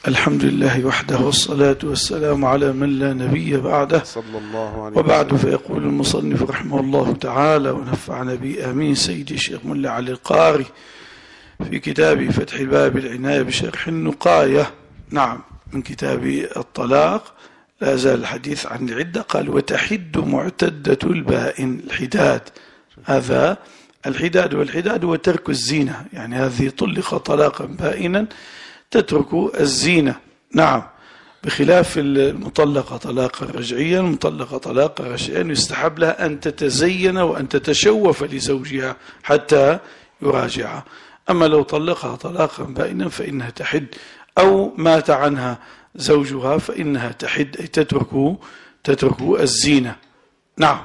الحمد لله وحده والصلاة والسلام على من لا نبي بعده صلى الله عليه وبعد. وسلم. فيقول المصنف رحمه الله تعالى ونفعنا به آمين سيدي الشيخ ملا علي القاري في كتاب فتح الباب العناية بشرح النقاية، نعم، من كتاب الطلاق. لا زال الحديث عن العدة. قال وتحد معتدة البائن. الحداد، هذا الحداد، والحداد هو ترك الزينة، يعني هذه طلق طلاقا بائنا تترك الزينة، نعم، بخلاف المطلقة طلاقا رجعيا. المطلقة طلاقا رجعيا يستحب لها أن تتزين وأن تتشوف لزوجها حتى يراجعها. أما لو طلقها طلاقا بائنا فإنها تحد، أو مات عنها زوجها فإنها تحد، أي تترك الزينة، نعم.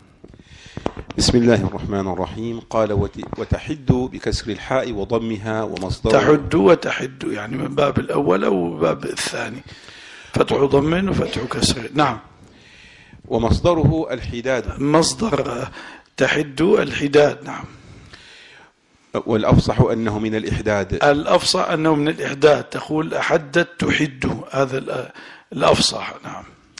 بسم الله الرحمن الرحيم. قال وتحد بكسر الحاء وضمها ومصدر. تحد وتحد يعني من باب الأول أو باب الثاني، فتح ضم وفتح كسر، نعم. ومصدره الحداد. مصدر تحد الحداد، نعم. والأفصح أنه من الإحداد. الأفصح أنه من الإحداد، تقول أحدت تحد، هذا الأفصح، نعم.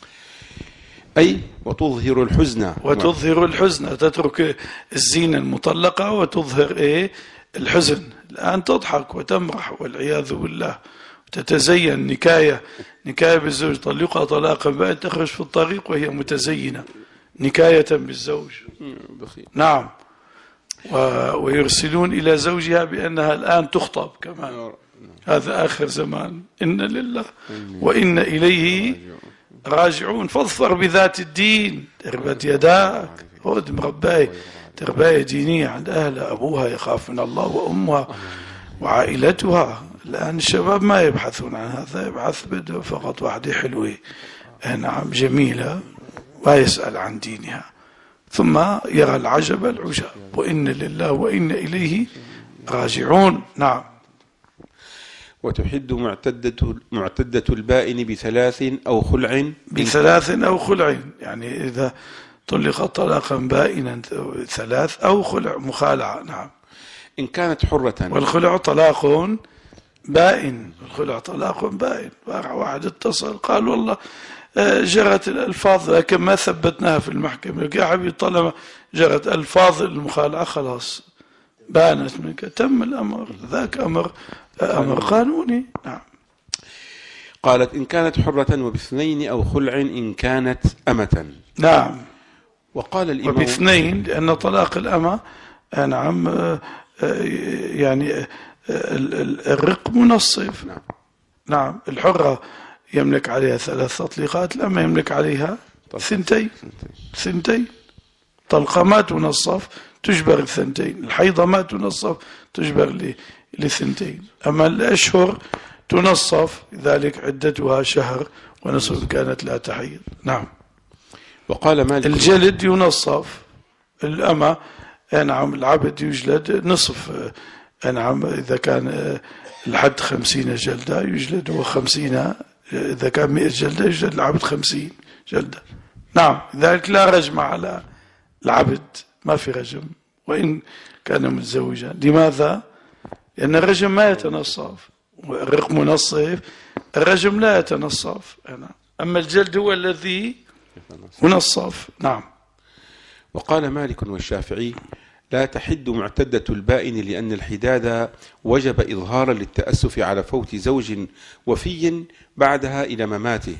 أي وتظهر الحزن. وتظهر الحزن، تترك الزينة المطلقة وتظهر الحزن. الآن تضحك وتمرح والعياذ بالله، تتزين نكاية بالزوج، طلقها طلاقا بائن، تخرج في الطريق وهي متزينة نكاية بالزوج، نعم. ويرسلون إلى زوجها بأنها الآن تخطب كمان. هذا آخر زمان، إن لله وإن إليه راجعون. فاظفر بذات الدين تربت يداك. خذ مرباي ترباية دينية عند أهلها، أبوها يخاف من الله وأمها وعائلتها. الآن الشباب ما يبحثون عن هذا، يبحث بده فقط واحدة حلوة، نعم، جميلة، ما يسأل عن دينها، ثم يرى العجب العجاب. وإن لله وإن إليه راجعون، نعم. وتحد معتدة البائن بثلاث أو خلع. بثلاث أو خلع، يعني إذا طلق طلاقا بائنا ثلاث أو خلع مخالعة، نعم. إن كانت حرة. والخلع طلاق بائن، الخلع طلاق بائن. واحد اتصل قال والله جرت الألفاظ لكن ما ثبتناها في المحكمة. يا حبيبي طالما جرت ألفاظ المخالعة خلاص بانت منك، تم الأمر، ذاك أمر قانوني، نعم. قالت إن كانت حرة وباثنين أو خلع إن كانت أمة، نعم. وقال الإمام وباثنين لأن طلاق الأمة، نعم، يعني الرق منصف، نعم. الحرة يملك عليها 3 تطليقات، الأمة يملك عليها 2. طلقة ما تنصف تجبر 2، الحيضة ما تنصف تجبر 2. أما الأشهر تنصف، ذلك عدتها شهر ونصف كانت لا تحيض، نعم. وقال مالك الجلد ينصف، الأمة، نعم، العبد يجلد نصف، نعم. إذا كان الحد 50 جلدة يجلد هو 50، إذا كان 100 جلدة يجلد العبد 50 جلدة، نعم. ذلك لا رجم على العبد، ما في رجم وإن كان متزوجا. لماذا؟ لأن الرجم ما يتنصف، الرق منصف، الرجم لا يتنصف، أما الجلد هو الذي منصف، نعم. وقال مالك والشافعي لا تحد معتدة البائن لأن الحداد وجب إظهارا للتأسف على فوت زوج وفي بعدها إلى مماته،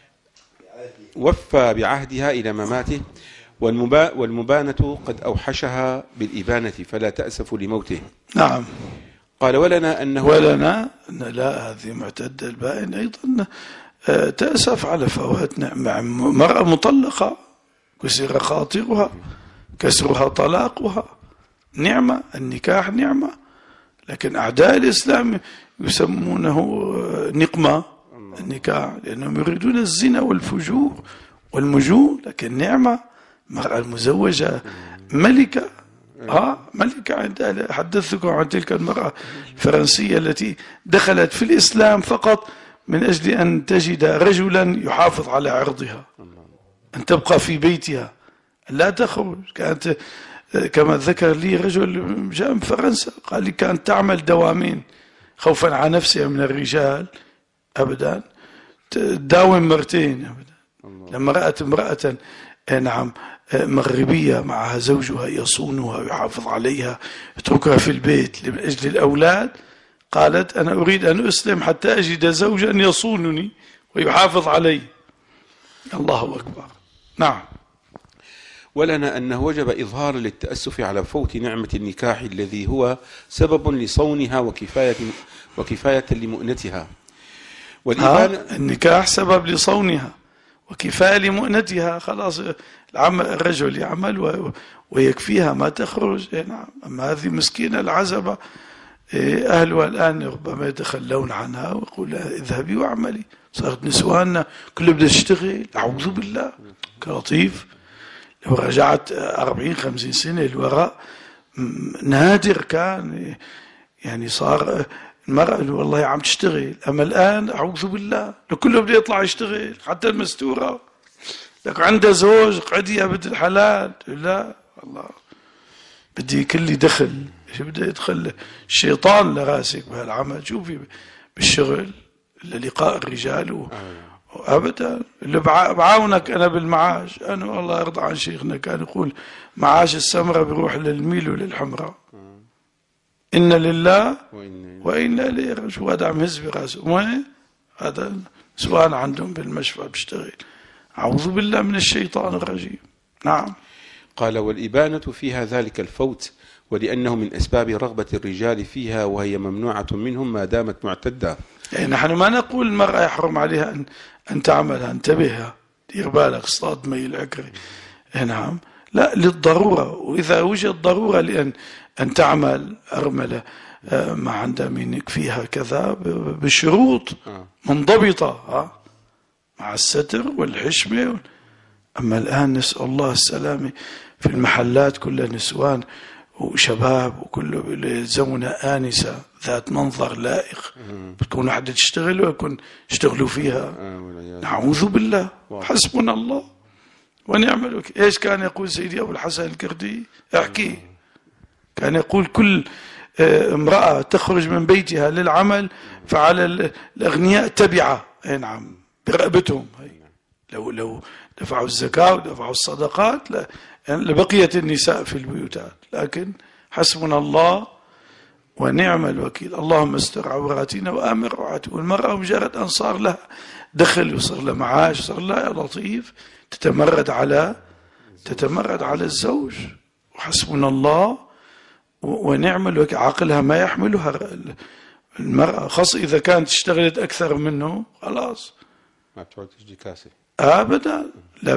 وفى بعهدها إلى مماته، والمبانة قد أوحشها بالإبانة فلا تأسف لموته، نعم. قال ولنا لا، هذه معتدة البائن أيضا تأسف على فوات مع مرأة مطلقة كسر خاطرها، كسرها طلاقها، نعمة، النكاح نعمة، لكن أعداء الإسلام يسمونه نقمة النكاح، لأنهم يريدون الزنا والفجور والمجور، لكن نعمة، مرأة المزوجة ملكة، ملكة. حدثتكم عن تلك المرأة الفرنسية التي دخلت في الإسلام فقط من أجل أن تجد رجلا يحافظ على عرضها، أن تبقى في بيتها لا تخرج. كانت كما ذكر لي رجل جاء من فرنسا قال لي كانت تعمل دوامين خوفا على نفسها من الرجال، أبدا، تداوم مرتين أبدا. لما رأت امرأة نعم مغربية معها زوجها يصونها ويحافظ عليها، اتركها في البيت لأجل الأولاد، قالت أنا أريد أن أسلم حتى أجد زوجا يصونني ويحافظ علي. الله أكبر. نعم. ولنا أنه وجب إظهار للتأسف على فوت نعمة النكاح الذي هو سبب لصونها وكفاية لمؤنتها. النكاح سبب لصونها وكفاية لمؤنتها. خلاص الرجل يعمل ويكفيها ما تخرج. نعم. أما هذه مسكينة العزبة أهلها الآن ربما يتخلون عنها ويقول اذهبي واعملي. صارت نسواننا كل بدها تشتغل. أعوذ بالله. كلطيف. لو رجعت 40-50 سنة الوراء نادر كان يعني صار المرأة والله عم تشتغل. أما الآن أعوذ بالله كله بده يطلع يشتغل حتى المستورة. لك عنده زوج قعدي يا بنت الحلال. لا الله بدي كل دخل. شو بده يدخل الشيطان لراسك بهالعمل؟ شوفي بالشغل للقاء الرجال أبدا. اللي بعاونك أنا بالمعاش. أنا والله أرضى عن شيخنا كان يقول معاش السمرة بيروح للميل وللحمراء. إن لله وإنا إليه راجعون. شو هذا عم يهز براسه؟ وين هذا؟ سواء عندهم بالمشفى بيشتغل. أعوذ بالله من الشيطان الرجيم. نعم. قال والإبانة فيها ذلك الفوت، ولأنه من أسباب رغبة الرجال فيها وهي ممنوعة منهم ما دامت معتدة. يعني نحن ما نقول المرأة يحرم عليها أن تعملها. انتبهها دير بالك اصطاد مي العكري. نعم. لا للضرورة. وإذا وجد ضرورة أن تعمل أرملة ما عندها من يكفيها كذا بشروط منضبطة مع الستر والحشمة. أما الآن نسأل الله السلامة في المحلات كلها نسوان وشباب وكله يلزمون آنسة ذات منظر لائق. بتكون حدا تشتغل ويكون يشتغلوا فيها. نعوذ بالله. حسبنا الله ونعم الوكيل. ايش كان يقول سيدي أبو الحسن الكردي؟ احكي. كان يقول كل امرأة تخرج من بيتها للعمل فعلى الأغنياء تبعة. نعم برقبتهم. لو دفعوا الزكاة ودفعوا الصدقات لبقيت النساء في البيوتات. لكن حسبنا الله ونعم الوكيل. اللهم استر عوراتنا وآمن روعاتنا. والمرأة مجرد أن صار لها دخل وصار لها معاش صار لها يا لطيف تتمرد على الزوج. وحسبنا الله ونعم الوكيل. عقلها ما يحملها المرأة، خاصة إذا كانت اشتغلت أكثر منه خلاص ما بتعود تجي كاسة أبدا. لا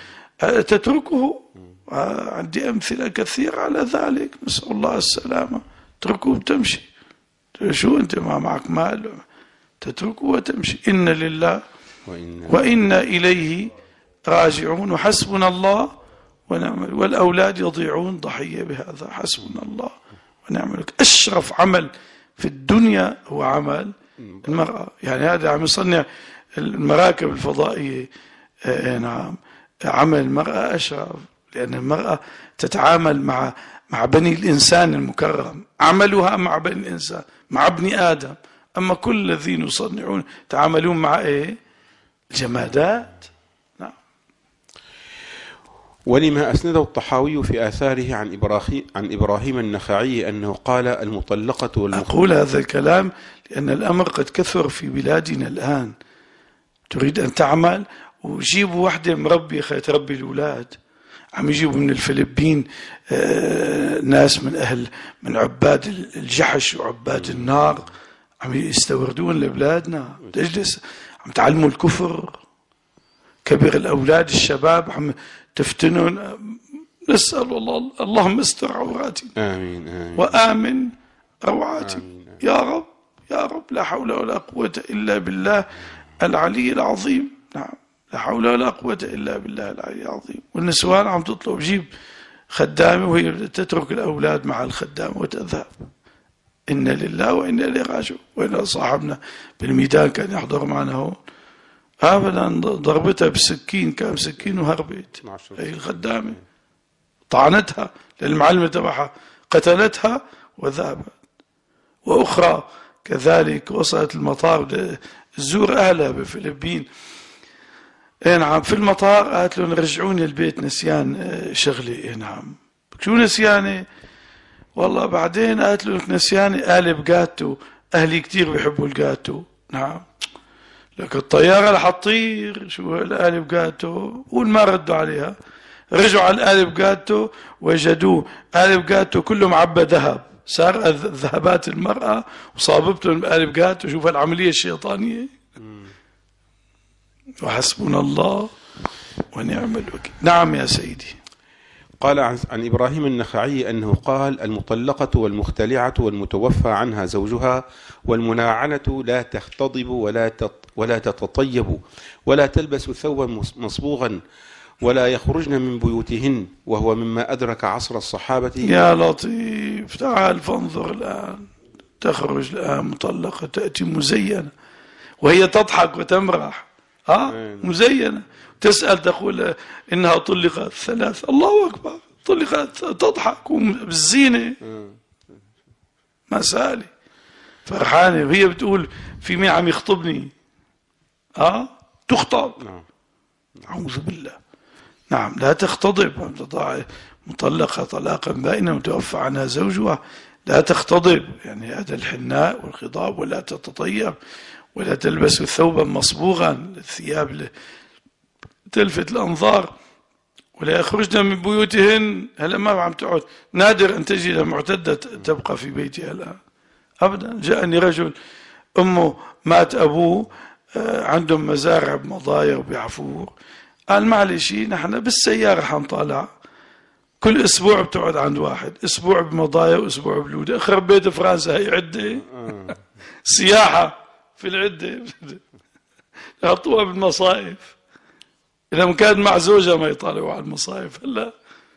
تتركه. عندي أمثلة كثيرة على ذلك. نسأل الله السلامة. تتركه وتمشي. شو أنت ما معك مال تتركه وتمشي. إن لله وإنا إليه راجعون. وحسبنا الله ونعم. والأولاد يضيعون ضحية بهذا. حسبنا الله ونعم الوكيل. أشرف عمل في الدنيا هو عمل المرأة. يعني هذا عم يصنع المراكب الفضائية. نعم. عمل المرأة أشرف لأن المرأة تتعامل مع بني الإنسان المكرم. عملها مع بني الإنسان مع ابن آدم. أما كل الذين يصنعون تعاملون مع الجمادات. نعم. ولما أسنده الطحاوي في آثاره عن إبراهيم النخعي أنه قال المطلقة أقول هذا الكلام لأن الأمر قد كثر في بلادنا الآن. تريد أن تعمل وجيبوا واحدة مربية تربي الأولاد. عم يجيبوا من الفلبين ناس من عباد الجحش وعباد النار عم يستوردون لبلادنا. تجلس عم تعلموا الكفر. كبر الأولاد الشباب عم تفتنون. نسأل الله اللهم استر عوراتنا. آمين آمين. وآمن روعاتنا. يا رب يا رب. لا حول ولا قوة إلا بالله العلي العظيم. نعم. لا حول ولا قوة إلا بالله العلي العظيم. والنسوان عم تطلب جيب خدامة وهي تترك الأولاد مع الخدامة وتذهب. إن لله وإنا إليه راجعون. وإن صاحبنا بالميدان كان يحضر معنا هون أبدا ضربتها بالسكين كان سكين وهربت. هي الخدامة طعنتها للمعلمة تبعها قتلتها وذهبت. وأخرى كذلك وصلت المطار تزور أهلها بالفلبين. نعم في المطار قالت لهم رجعوني البيت نسيان شغلي. نعم شو نسياني؟ والله بعدين قالت له نسياني قالب جاتو، أهلي كتير بيحبوا الجاتو. نعم لك الطيارة رح تطير، شو القالب جاتو؟ وما ردوا عليها. رجعوا على القالب جاتو وجدوه قالب جاتو كله معبى ذهب، سرق ذهبات المرأة وصاببتهم بقالب جاتو. شوف العملية الشيطانية. وحسبنا الله ونعم الوكيل. نعم يا سيدي. قال عن إبراهيم النخعي أنه قال: المطلقة والمختلعة والمتوفى عنها زوجها والمناعنة لا تختضب ولا تتطيب ولا تلبس ثوبا مصبوغا ولا يخرجن من بيوتهن، وهو مما أدرك عصر الصحابة. يا لطيف، تعال فانظر الآن. تخرج الآن مطلقة تأتي مزينة وهي تضحك وتمرح، مزينة، تسأل تقول إنها طلقت 3. الله أكبر، طلقت، تضحك بالزينة مسالي فرحانة، وهي بتقول في مين عم يخطبني. تخطب. أعوذ بالله. نعم لا تختضب. مطلقة طلاقا بائنا متوفى عنها زوجها لا تختضب، يعني هذا الحناء والخضاب، ولا تتطيب ولا تلبس ثوبا مصبوغا، الثياب تلفت الأنظار، ولا يخرجن من بيوتهن. هلا ما عم تقعد، نادر أن تجد معتدة تبقى في بيتها الآن أبدا. جاءني رجل أمه مات أبوه، عندهم مزارع بمضايا وبعفور، قال معلش نحن بالسيارة حنطالع، كل أسبوع بتقعد عند واحد، أسبوع بمضايا وأسبوع بلودة. أخرب بيت فرنسا هي عدة سياحة في العدة يحطوها بالمصائف. إذا كان مع زوجها ما يطالعوا على المصائف. هلا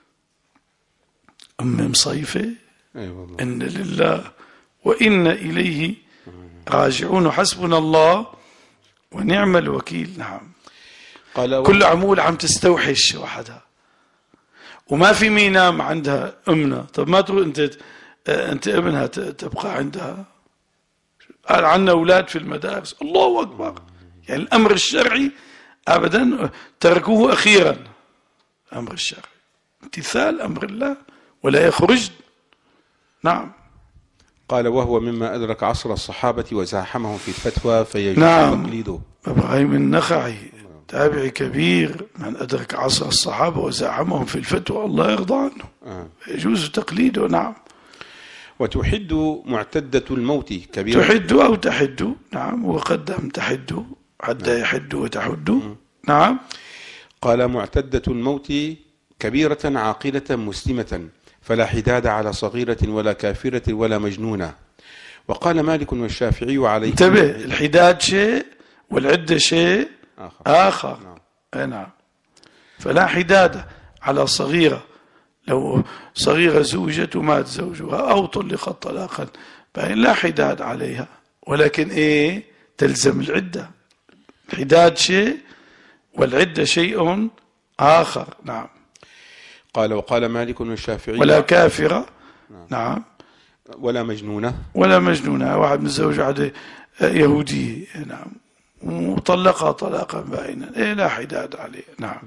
أمي مصيفة. إن لله وإنا إليه راجعون، حسبنا الله ونعم الوكيل. نعم كل عمول عم تستوحش وحدها وما في مين ينام عندها أمنا. طب ما تروح أنت ابنها تبقى عندها؟ قال عنا أولاد في المدارس. الله أكبر. يعني الأمر الشرعي أبدا تركوه أخيرا. الأمر الشرعي امتثال أمر الله ولا يخرج. نعم. قال: وهو مما أدرك عصر الصحابة وزاحمهم في الفتوى فيجوز تقليده. إبراهيم النخعي تابعي كبير من أدرك عصر الصحابة وزاحمهم في الفتوى، الله يرضى عنه، يجوز تقليده. نعم. وتحد معتدة الموت كبيرة. تحد أو تحد. نعم وقدم تحد، حد يحد وتحد. نعم. قال: معتدة الموت كبيرة عاقلة مسلمة فلا حداد على صغيرة ولا كافرة ولا مجنونة. وقال مالك والشافعي عليه. انتبه، الحداد شيء والعدة شيء آخر. نعم. فلا حداد على صغيرة، لو صغيرة زوجت ومات زوجها أو طلقت طلاقا فإن لا حداد عليها، ولكن تلزم العدة. الحداد شيء والعدة شيء آخر. نعم. قال: وقال مالك والشافعي ولا كافرة. نعم. ولا مجنونة. ولا مجنونة، واحد متزوج واحدة يهودية. نعم وطلقها طلاقا بائنا، لا حداد عليه. نعم.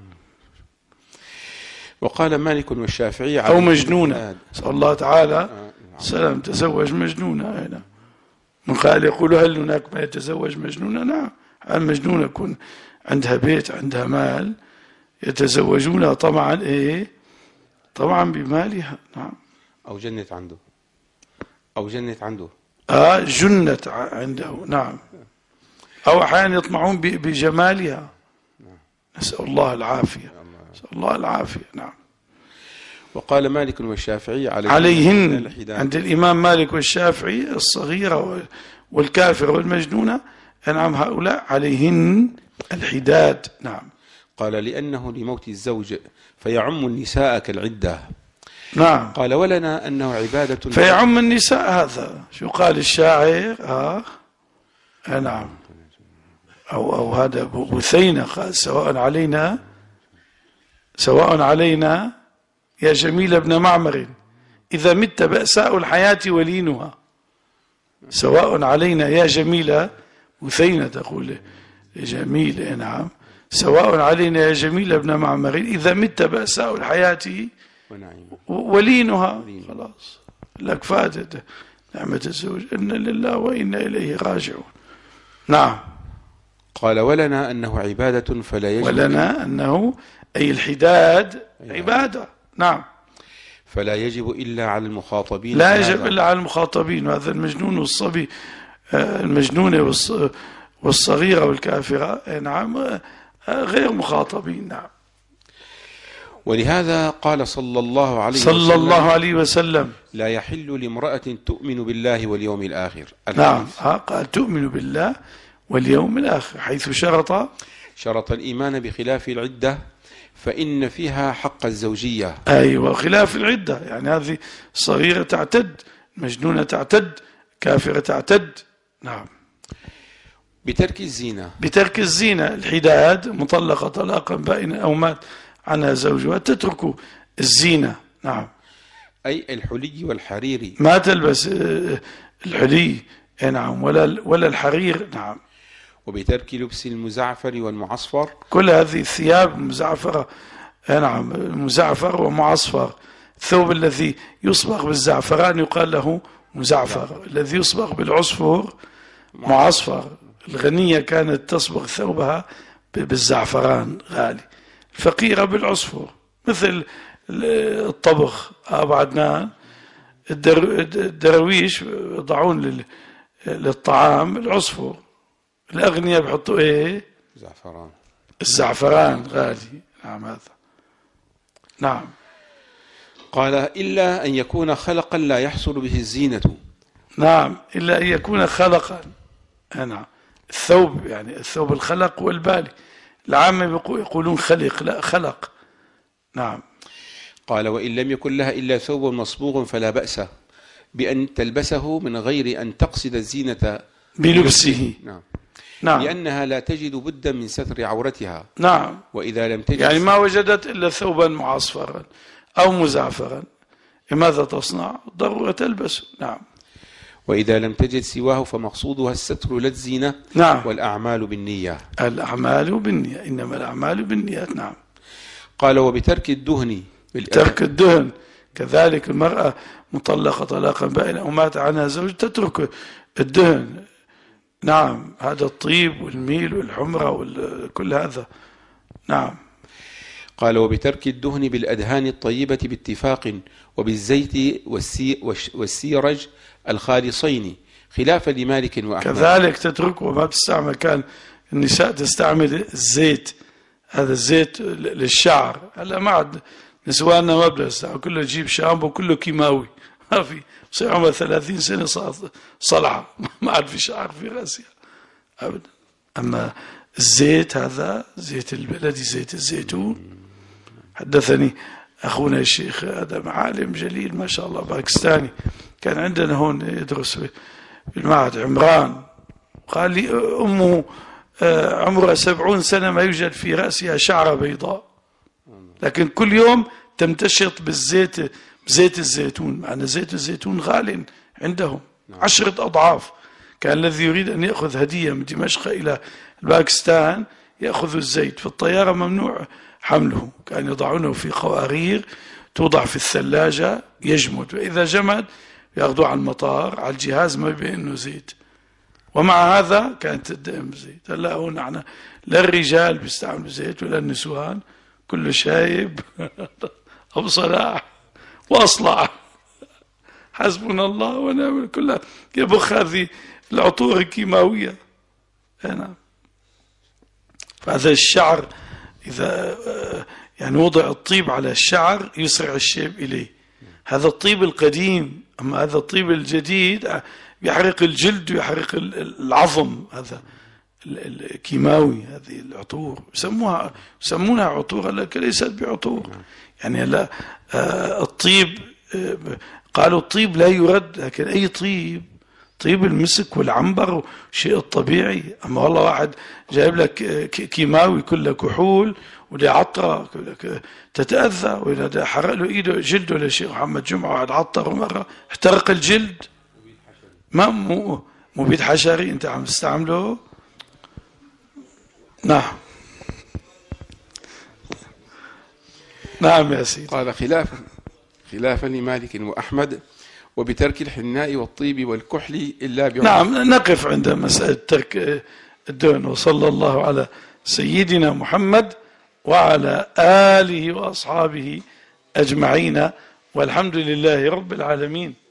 وقال مالك والشافعي أو مجنونة، صلى الله تعالى سلام تزوج مجنونة. نعم. من قال يقول هل هناك ما يتزوج مجنونة؟ نعم. المجنونة يكون عندها بيت عندها مال يتزوجونها طبعا طبعا بمالها. نعم. أو جنت عنده. أو جنت عنده. جنت عنده. نعم. أو أحيانا يطمعون بجمالها. نسأل الله العافية. نسأل الله العافية. نعم. وقال مالك والشافعي عليهن عند الإمام مالك والشافعي الصغيرة والكافرة والمجنونة. نعم هؤلاء عليهن الحداد. نعم. قال: لأنه لموت الزوج فيعم النساء كالعدة. نعم. قال: ولنا أنه عبادة فيعم النساء. هذا شو قال الشاعر؟ نعم. أو هذا بثينة قال: سواء علينا يا جميل ابن معمر إذا مت بأساء الحياة ولينها. سواء علينا يا جميل أثينة تقول جميل نعم سواء علينا يا جميل ابن معمر إذا مت بأساء الحياة ولينها خلاص لك فاتت نعمة الزوج إن لله وإنا إليه راجعون. نعم. قال ولنا أنه عبادة فلا يجب ولنا أنه أي الحداد عبادة. نعم. فلا يجب إلا على المخاطبين. لا يجب إلا على المخاطبين. وهذا المجنون والصبي المجنونة والصغيرة والكافرة نعم غير مخاطبين. نعم. ولهذا قال صلى الله عليه وسلم لا يحل لامرأة تؤمن بالله واليوم الآخر. نعم قال تؤمن بالله واليوم الآخر حيث شرط الإيمان بخلاف العدة فإن فيها حق الزوجية. أيوة خلاف العدة يعني هذه صغيرة تعتد مجنونة تعتد كافرة تعتد. نعم. بترك الزينة الحداد مطلقة طلاقا بائنا أو مات عنها زوجها تترك الزينة. نعم. أي الحلي والحرير ما تلبس الحلي نعم ولا الحرير. نعم. وبترك لبس المزعفر والمعصفر كل هذه الثياب المزعفرة نعم مزعفر ومعصفر. الثوب الذي يصبغ بالزعفران يقال له مزعفر الذي يصبغ بالعصفر معصفر. الغنية كانت تصبغ ثوبها بالزعفران غالي الفقيرة بالعصفر مثل الطبخ أبو عدنان الدرويش يضعون للطعام العصفر الأغنياء بيحطوا إيه الزعفران غالي. نعم هذا. نعم. قال إلا أن يكون خلقا لا يحصل به الزينة. نعم إلا أن يكون خلقا. نعم الثوب يعني الثوب الخلق والبالي العامة يقولون خلق لا خلق. نعم. قال وإن لم يكن لها إلا ثوب مصبوغ فلا بأس بأن تلبسه من غير أن تقصد الزينة بلبسه. نعم. لأنها لا تجد بدا من ستر عورتها. نعم. وإذا لم تجد يعني ما وجدت إلا ثوبا معصفرا أو مزعفرا ماذا تصنع؟ ضرورة تلبسه. نعم. وإذا لم تجد سواه فمقصودها الستر لا الزينة. نعم. والأعمال بالنية. الأعمال بالنية إنما الأعمال بالنيات. نعم. قال وبترك الدهن. ترك الدهن كذلك المرأة مطلقة طلاقا بائنا أو مات عنها زوج تترك الدهن. نعم هذا الطيب والميل والحمرة وكل هذا. نعم. قال وبترك الدهن بالأدهان الطيبة باتفاق وبالزيت والسيرج الخالصين خلافا لمالك وأحمد. كذلك تترك وما تستعمل. كان النساء تستعمل الزيت هذا الزيت للشعر. هلا ما عاد نسواننا ما بنستعمل كله تجيب شامبو كله كيماوي ما في صار عمره 30 سنة صار صلعة ما عاد في شعر في راسها أبدا. أما الزيت هذا زيت البلدي زيت الزيتون. حدثني أخونا الشيخ هذا عالم جليل ما شاء الله باكستاني كان عندنا هون يدرس في المعهد عمران قال لي أمه عمرها 70 سنة ما يوجد في رأسها شعرة بيضاء لكن كل يوم تمتشط بزيت الزيتون. معنى زيت الزيتون غال عندهم 10 أضعاف. كان الذي يريد أن يأخذ هدية من دمشق إلى باكستان يأخذ الزيت في الطيارة ممنوع حمله. كان يضعونه في قوارير توضع في الثلاجة يجمد وإذا جمد يأخذوه على المطار على الجهاز ما يبين إنه زيت. ومع هذا كانت تدعم زيت. هلا هون نحن لا الرجال بيستعملوا زيت ولا النسوان كله شايب أبو صلاح وأصلع حسبنا الله ونعم كلها يبخ هذه العطور الكيماوية. نعم. فهذا الشعر إذا يعني وضع الطيب على الشعر يسرع الشيب إليه. هذا الطيب القديم. أما هذا الطيب الجديد يحرق الجلد ويحرق العظم. هذا الكيماوي هذه العطور يسمونها عطور لكن ليست بعطور. يعني لا الطيب قالوا الطيب لا يرد لكن أي طيب المسك والعنبر شيء الطبيعي. أما والله واحد جايب لك كيماوي كله كحول وده عطرة تتأذى وإذا حرق له إيده جلده للشيخ محمد جمعة واحد عطر مرة احترق الجلد. ما مبيد حشري أنت عم تستعمله نعم نعم يا سيدي. قال خلافا لمالك وأحمد وبترك الحناء والطيب والكحل إلا بعمر. نعم نقف عند مسألة ترك الدهن. وصلى الله على سيدنا محمد وعلى آله وأصحابه أجمعين، والحمد لله رب العالمين.